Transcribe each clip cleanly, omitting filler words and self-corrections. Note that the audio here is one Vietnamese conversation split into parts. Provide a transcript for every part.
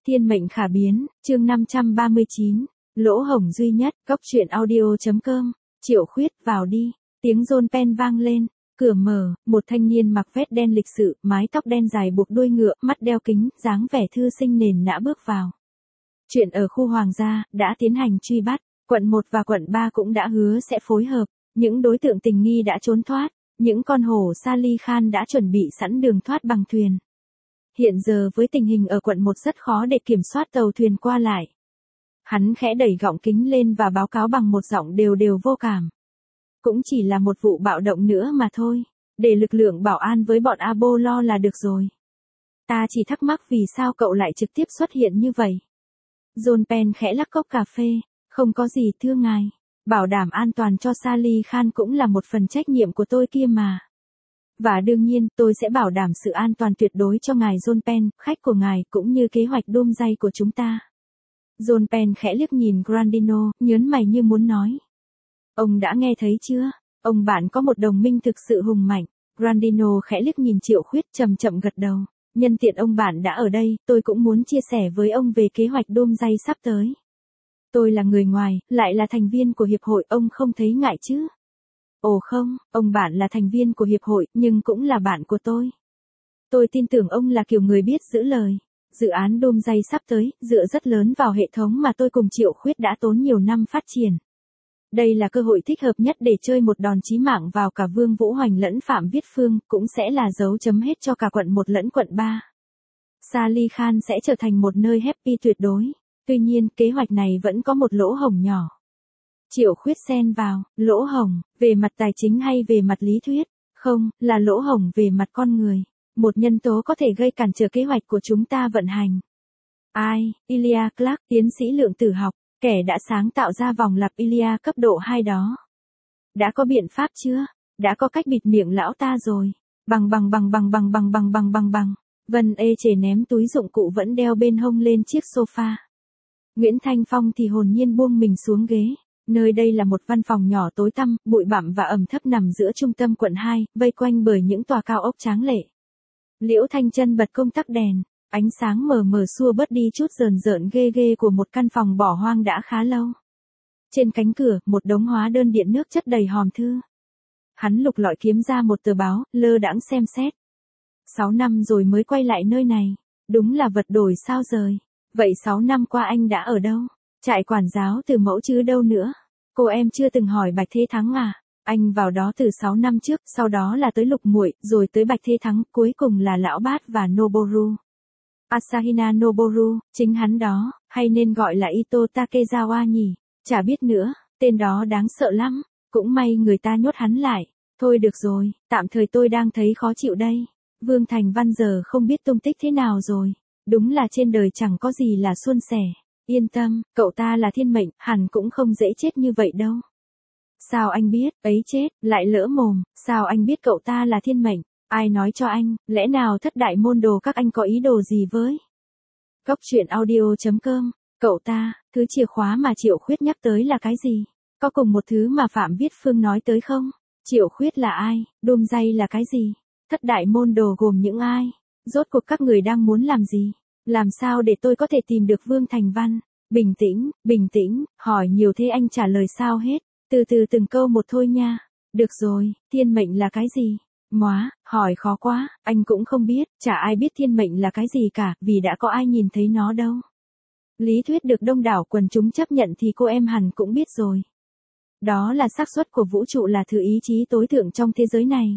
Thiên mệnh khả biến, chương 539, lỗ hổng duy nhất, góc truyện audio.com, Triệu Khuyết vào đi, tiếng rôn pen vang lên, cửa mở, một thanh niên mặc vest đen lịch sự, mái tóc đen dài buộc đuôi ngựa, mắt đeo kính, dáng vẻ thư sinh nền nã bước vào. Chuyện ở khu Hoàng gia, đã tiến hành truy bắt, quận 1 và quận 3 cũng đã hứa sẽ phối hợp, những đối tượng tình nghi đã trốn thoát, những con hổ Sally Khan đã chuẩn bị sẵn đường thoát bằng thuyền. Hiện giờ với tình hình ở quận 1 rất khó để kiểm soát tàu thuyền qua lại. Hắn khẽ đẩy gọng kính lên và báo cáo bằng một giọng đều đều vô cảm. Cũng chỉ là một vụ bạo động nữa mà thôi, để lực lượng bảo an với bọn Abo lo là được rồi. Ta chỉ thắc mắc vì sao cậu lại trực tiếp xuất hiện như vậy. John Penn khẽ lắc cốc cà phê, không có gì thưa ngài. Bảo đảm an toàn cho Sally Khan cũng là một phần trách nhiệm của tôi kia mà. Và đương nhiên, tôi sẽ bảo đảm sự an toàn tuyệt đối cho ngài John Penn, khách của ngài, cũng như kế hoạch đôm day của chúng ta. John Penn khẽ liếc nhìn Grandino, nhớn mày như muốn nói. Ông đã nghe thấy chưa? Ông bạn có một đồng minh thực sự hùng mạnh. Grandino khẽ liếc nhìn Triệu Khuyết chậm chậm gật đầu. Nhân tiện ông bạn đã ở đây, tôi cũng muốn chia sẻ với ông về kế hoạch đôm day sắp tới. Tôi là người ngoài, lại là thành viên của hiệp hội, ông không thấy ngại chứ? Ồ không, ông bạn là thành viên của hiệp hội, nhưng cũng là bạn của tôi. Tôi tin tưởng ông là kiểu người biết giữ lời. Dự án đôm day sắp tới, dựa rất lớn vào hệ thống mà tôi cùng Triệu Khuyết đã tốn nhiều năm phát triển. Đây là cơ hội thích hợp nhất để chơi một đòn chí mạng vào cả Vương Vũ Hoành lẫn Phạm Viết Phương, cũng sẽ là dấu chấm hết cho cả quận 1 lẫn quận 3. Sally Khan sẽ trở thành một nơi happy tuyệt đối. Tuy nhiên, kế hoạch này vẫn có một lỗ hổng nhỏ. Triệu Khuyết xen vào, lỗ hổng, về mặt tài chính hay về mặt lý thuyết? Không, là lỗ hổng về mặt con người. Một nhân tố có thể gây cản trở kế hoạch của chúng ta vận hành. Ai? Iliad Clark, tiến sĩ lượng tử học, kẻ đã sáng tạo ra vòng lặp Iliad cấp độ 2 đó. Đã có biện pháp chưa? Đã có cách bịt miệng lão ta rồi. Bằng. Vân Ê Chề ném túi dụng cụ vẫn đeo bên hông lên chiếc sofa. Nguyễn Thanh Phong thì hồn nhiên buông mình xuống ghế. Nơi đây là một văn phòng nhỏ tối tăm, bụi bặm và ẩm thấp nằm giữa trung tâm quận 2, vây quanh bởi những tòa cao ốc tráng lệ. Liễu Thanh Chân bật công tắc đèn, ánh sáng mờ mờ xua bớt đi chút rờn rợn ghê ghê của một căn phòng bỏ hoang đã khá lâu. Trên cánh cửa, một đống hóa đơn điện nước chất đầy hòm thư. Hắn lục lọi kiếm ra một tờ báo, lơ đãng xem xét. 6 năm rồi mới quay lại nơi này, đúng là vật đổi sao rời. Vậy 6 năm qua anh đã ở đâu? Trại quản giáo Từ Mẫu chứ đâu nữa? Cô em chưa từng hỏi Bạch Thế Thắng à? Anh vào đó từ 6 năm trước, sau đó là tới Lục Muội, rồi tới Bạch Thế Thắng, cuối cùng là Lão Bát và Noboru. Asahina Noboru, chính hắn đó, hay nên gọi là Ito Takezawa nhỉ? Chả biết nữa, tên đó đáng sợ lắm, cũng may người ta nhốt hắn lại. Thôi được rồi, tạm thời tôi đang thấy khó chịu đây. Vương Thành Văn giờ không biết tung tích thế nào rồi. Đúng là trên đời chẳng có gì là suôn sẻ. Yên tâm, cậu ta là thiên mệnh, hẳn cũng không dễ chết như vậy đâu. Sao anh biết, ấy chết, lại lỡ mồm, sao anh biết cậu ta là thiên mệnh? Ai nói cho anh, lẽ nào thất đại môn đồ các anh có ý đồ gì với? Góc truyện audio.com, cậu ta, thứ chìa khóa mà Triệu Khuyết nhắc tới là cái gì? Có cùng một thứ mà Phạm Viết Phương nói tới không? Triệu Khuyết là ai? Đôm day là cái gì? Thất đại môn đồ gồm những ai? Rốt cuộc các người đang muốn làm gì? Làm sao để tôi có thể tìm được Vương Thành Văn? Bình tĩnh, hỏi nhiều thế anh trả lời sao hết? Từ từ từng câu một thôi nha. Được rồi, thiên mệnh là cái gì? Móa, hỏi khó quá, anh cũng không biết, chả ai biết thiên mệnh là cái gì cả, vì đã có ai nhìn thấy nó đâu. Lý thuyết được đông đảo quần chúng chấp nhận thì cô em hẳn cũng biết rồi. Đó là xác suất của vũ trụ là thứ ý chí tối thượng trong thế giới này.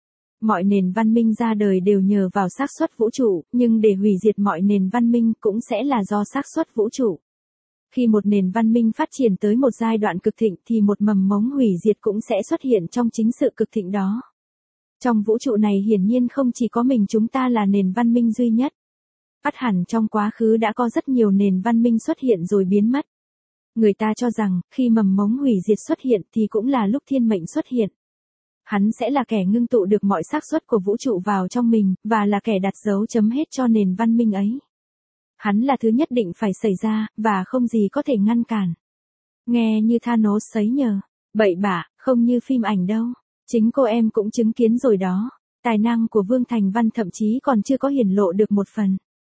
Mọi nền văn minh ra đời đều nhờ vào xác suất vũ trụ, nhưng để hủy diệt mọi nền văn minh cũng sẽ là do xác suất vũ trụ. Khi một nền văn minh phát triển tới một giai đoạn cực thịnh thì một mầm mống hủy diệt cũng sẽ xuất hiện trong chính sự cực thịnh đó. Trong vũ trụ này hiển nhiên không chỉ có mình chúng ta là nền văn minh duy nhất. Ắt hẳn trong quá khứ đã có rất nhiều nền văn minh xuất hiện rồi biến mất. Người ta cho rằng, khi mầm mống hủy diệt xuất hiện thì cũng là lúc thiên mệnh xuất hiện. Hắn sẽ là kẻ ngưng tụ được mọi xác suất của vũ trụ vào trong mình, và là kẻ đặt dấu chấm hết cho nền văn minh ấy. Hắn là thứ nhất định phải xảy ra, và không gì có thể ngăn cản. Nghe như Thanos sấy nhờ. Bậy bạ, không như phim ảnh đâu. Chính cô em cũng chứng kiến rồi đó. Tài năng của Vương Thành Văn thậm chí còn chưa có hiển lộ được một phần.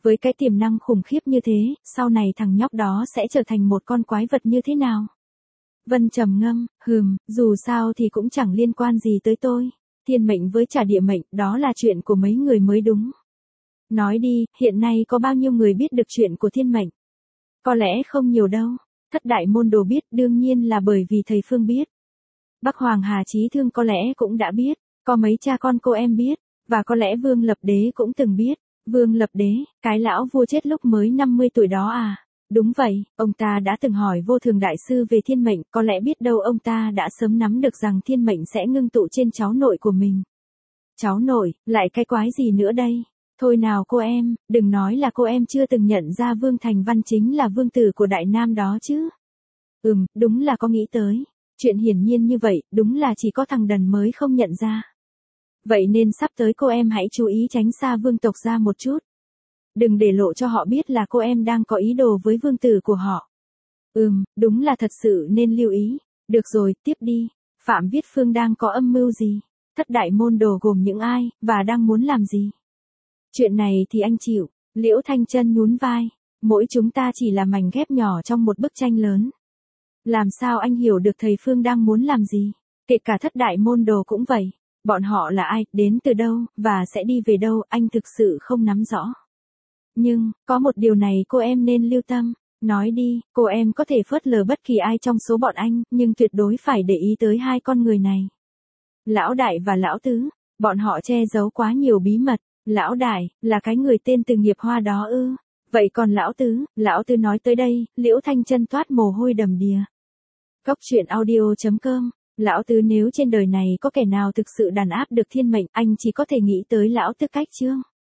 Với cái tiềm năng khủng khiếp như thế, sau này thằng nhóc đó sẽ trở thành một con quái vật như thế nào? Vân trầm ngâm, dù sao thì cũng chẳng liên quan gì tới tôi. Thiên mệnh với trả địa mệnh, đó là chuyện của mấy người mới đúng. Nói đi, hiện nay có bao nhiêu người biết được chuyện của thiên mệnh? Có lẽ không nhiều đâu. Thất đại môn đồ biết, đương nhiên là bởi vì thầy Phương biết. Bắc Hoàng Hà Chí Thương có lẽ cũng đã biết, có mấy cha con cô em biết, và có lẽ Vương Lập Đế cũng từng biết. Vương Lập Đế, cái lão vua chết lúc mới 50 tuổi đó à? Đúng vậy, ông ta đã từng hỏi Vô Thường Đại Sư về thiên mệnh, có lẽ biết đâu ông ta đã sớm nắm được rằng thiên mệnh sẽ ngưng tụ trên cháu nội của mình. Cháu nội, lại cái quái gì nữa đây? Thôi nào cô em, đừng nói là cô em chưa từng nhận ra Vương Thành Văn chính là vương tử của Đại Nam đó chứ. Đúng là có nghĩ tới. Chuyện hiển nhiên như vậy, đúng là chỉ có thằng đần mới không nhận ra. Vậy nên sắp tới cô em hãy chú ý tránh xa vương tộc ra một chút. Đừng để lộ cho họ biết là cô em đang có ý đồ với vương tử của họ. Đúng là thật sự nên lưu ý. Được rồi, tiếp đi. Phạm Viết Phương đang có âm mưu gì? Thất đại môn đồ gồm những ai, và đang muốn làm gì? Chuyện này thì anh chịu. Liễu Thanh Chân nhún vai. Mỗi chúng ta chỉ là mảnh ghép nhỏ trong một bức tranh lớn. Làm sao anh hiểu được thầy Phương đang muốn làm gì? Kể cả thất đại môn đồ cũng vậy. Bọn họ là ai, đến từ đâu, và sẽ đi về đâu, anh thực sự không nắm rõ. Nhưng, có một điều này cô em nên lưu tâm. Nói đi, cô em có thể phớt lờ bất kỳ ai trong số bọn anh, nhưng tuyệt đối phải để ý tới hai con người này. Lão Đại và Lão Tứ, bọn họ che giấu quá nhiều bí mật. Lão Đại, là cái người tên Từ Nghiệp Hoa đó ư? Vậy còn Lão Tứ nói tới đây, Liễu Thanh Chân toát mồ hôi đầm đìa. Cốc truyện audio.com. Lão Tứ, nếu trên đời này có kẻ nào thực sự đàn áp được thiên mệnh, anh chỉ có thể nghĩ tới Lão Tư Cách Chương.